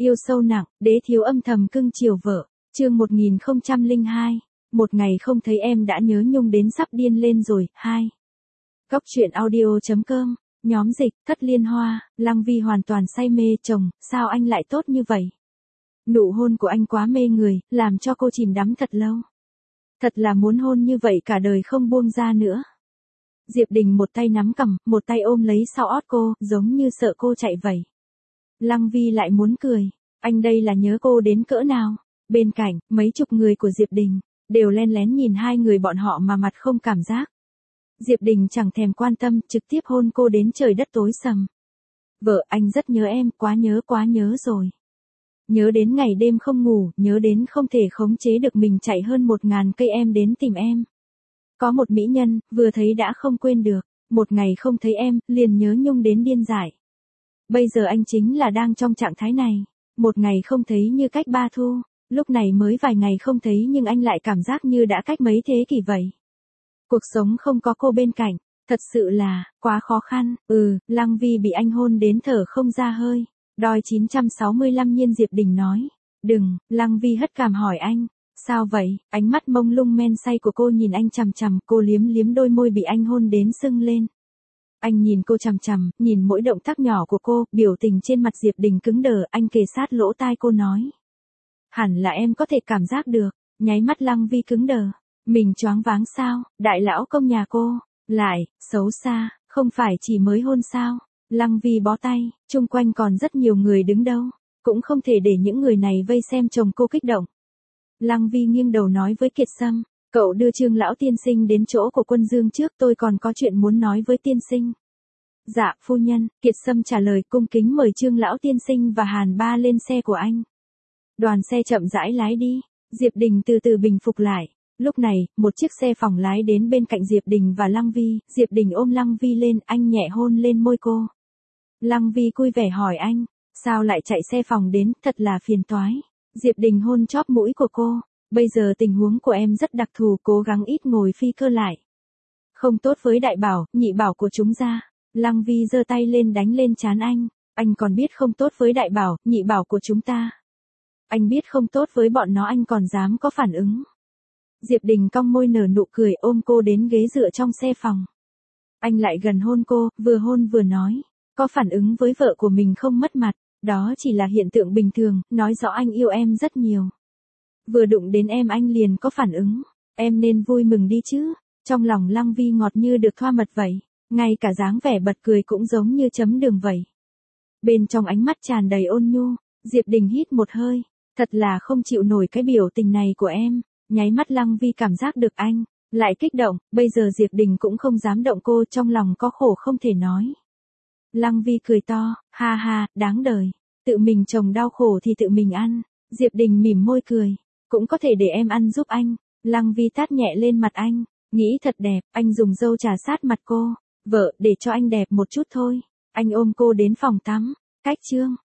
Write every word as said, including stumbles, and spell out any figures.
Yêu sâu nặng, đế thiếu âm thầm cưng chiều vợ. Chương một nghìn không trăm lẻ hai. Một ngày không thấy em đã nhớ nhung đến sắp điên lên rồi. Hai. Góc truyện audio chấm com. Nhóm dịch, Thất Liên Hoa. Lăng Vi hoàn toàn say mê chồng, sao anh lại tốt như vậy? Nụ hôn của anh quá mê người, làm cho cô chìm đắm thật lâu. Thật là muốn hôn như vậy cả đời không buông ra nữa. Diệp Đình một tay nắm cằm, một tay ôm lấy sau ót cô, giống như sợ cô chạy vậy. Lăng Vi lại muốn cười, anh đây là nhớ cô đến cỡ nào. Bên cạnh, mấy chục người của Diệp Đình, đều len lén nhìn hai người bọn họ mà mặt không cảm giác. Diệp Đình chẳng thèm quan tâm, trực tiếp hôn cô đến trời đất tối sầm. Vợ, anh rất nhớ em, quá nhớ quá nhớ rồi. Nhớ đến ngày đêm không ngủ, nhớ đến không thể khống chế được mình chạy hơn một ngàn cây em đến tìm em. Có một mỹ nhân, vừa thấy đã không quên được, một ngày không thấy em, liền nhớ nhung đến điên dại. Bây giờ anh chính là đang trong trạng thái này, một ngày không thấy như cách ba thu, lúc này mới vài ngày không thấy nhưng anh lại cảm giác như đã cách mấy thế kỷ vậy. Cuộc sống không có cô bên cạnh, thật sự là, quá khó khăn. Ừ, Lăng Vi bị anh hôn đến thở không ra hơi. Đòi chín trăm sáu mươi lăm nhiên Diệp Đình nói. Đừng, Lăng Vi hất cằm hỏi anh. Sao vậy? Ánh mắt mông lung men say của cô nhìn anh chằm chằm, cô liếm liếm đôi môi bị anh hôn đến sưng lên. Anh nhìn cô chằm chằm, nhìn mỗi động tác nhỏ của cô, biểu tình trên mặt Diệp Đình cứng đờ, anh kề sát lỗ tai cô nói. Hẳn là em có thể cảm giác được, nháy mắt Lăng Vi cứng đờ. Mình choáng váng sao, đại lão công nhà cô, lại, xấu xa, không phải chỉ mới hôn sao. Lăng Vi bó tay, chung quanh còn rất nhiều người đứng đâu, cũng không thể để những người này vây xem chồng cô kích động. Lăng Vi nghiêng đầu nói với Kiệt Sâm, cậu đưa Trương lão tiên sinh đến chỗ của Quân Dương trước, tôi còn có chuyện muốn nói với tiên sinh. Dạ, phu nhân, Kiệt Sâm trả lời, cung kính mời Trương lão tiên sinh và Hàn Ba lên xe của anh. Đoàn xe chậm rãi lái đi, Diệp Đình từ từ bình phục lại. Lúc này, một chiếc xe phòng lái đến bên cạnh Diệp Đình và Lăng Vi, Diệp Đình ôm Lăng Vi lên, anh nhẹ hôn lên môi cô. Lăng Vi vui vẻ hỏi anh, sao lại chạy xe phòng đến, thật là phiền toái. Diệp Đình hôn chóp mũi của cô, bây giờ tình huống của em rất đặc thù, cố gắng ít ngồi phi cơ lại. Không tốt với đại bảo, nhị bảo của chúng ra. Lăng Vi giơ tay lên đánh lên trán anh, anh còn biết không tốt với đại bảo, nhị bảo của chúng ta. Anh biết không tốt với bọn nó anh còn dám có phản ứng. Diệp Đình cong môi nở nụ cười ôm cô đến ghế dựa trong xe phòng. Anh lại gần hôn cô, vừa hôn vừa nói, có phản ứng với vợ của mình không mất mặt, đó chỉ là hiện tượng bình thường, nói rõ anh yêu em rất nhiều. Vừa đụng đến em anh liền có phản ứng, em nên vui mừng đi chứ. Trong lòng Lăng Vi ngọt như được thoa mật vậy, ngay cả dáng vẻ bật cười cũng giống như chấm đường vậy. Bên trong ánh mắt tràn đầy ôn nhu, Diệp Đình hít một hơi, thật là không chịu nổi cái biểu tình này của em. Nháy mắt Lăng Vi cảm giác được anh, lại kích động, bây giờ Diệp Đình cũng không dám động cô, trong lòng có khổ không thể nói. Lăng Vi cười to, ha ha, đáng đời, tự mình chồng đau khổ thì tự mình ăn. Diệp Đình mỉm môi cười, cũng có thể để em ăn giúp anh. Lăng Vi tát nhẹ lên mặt anh, nghĩ thật đẹp, anh dùng dâu trà sát mặt cô, vợ, để cho anh đẹp một chút thôi. Anh ôm cô đến phòng tắm, cách chương.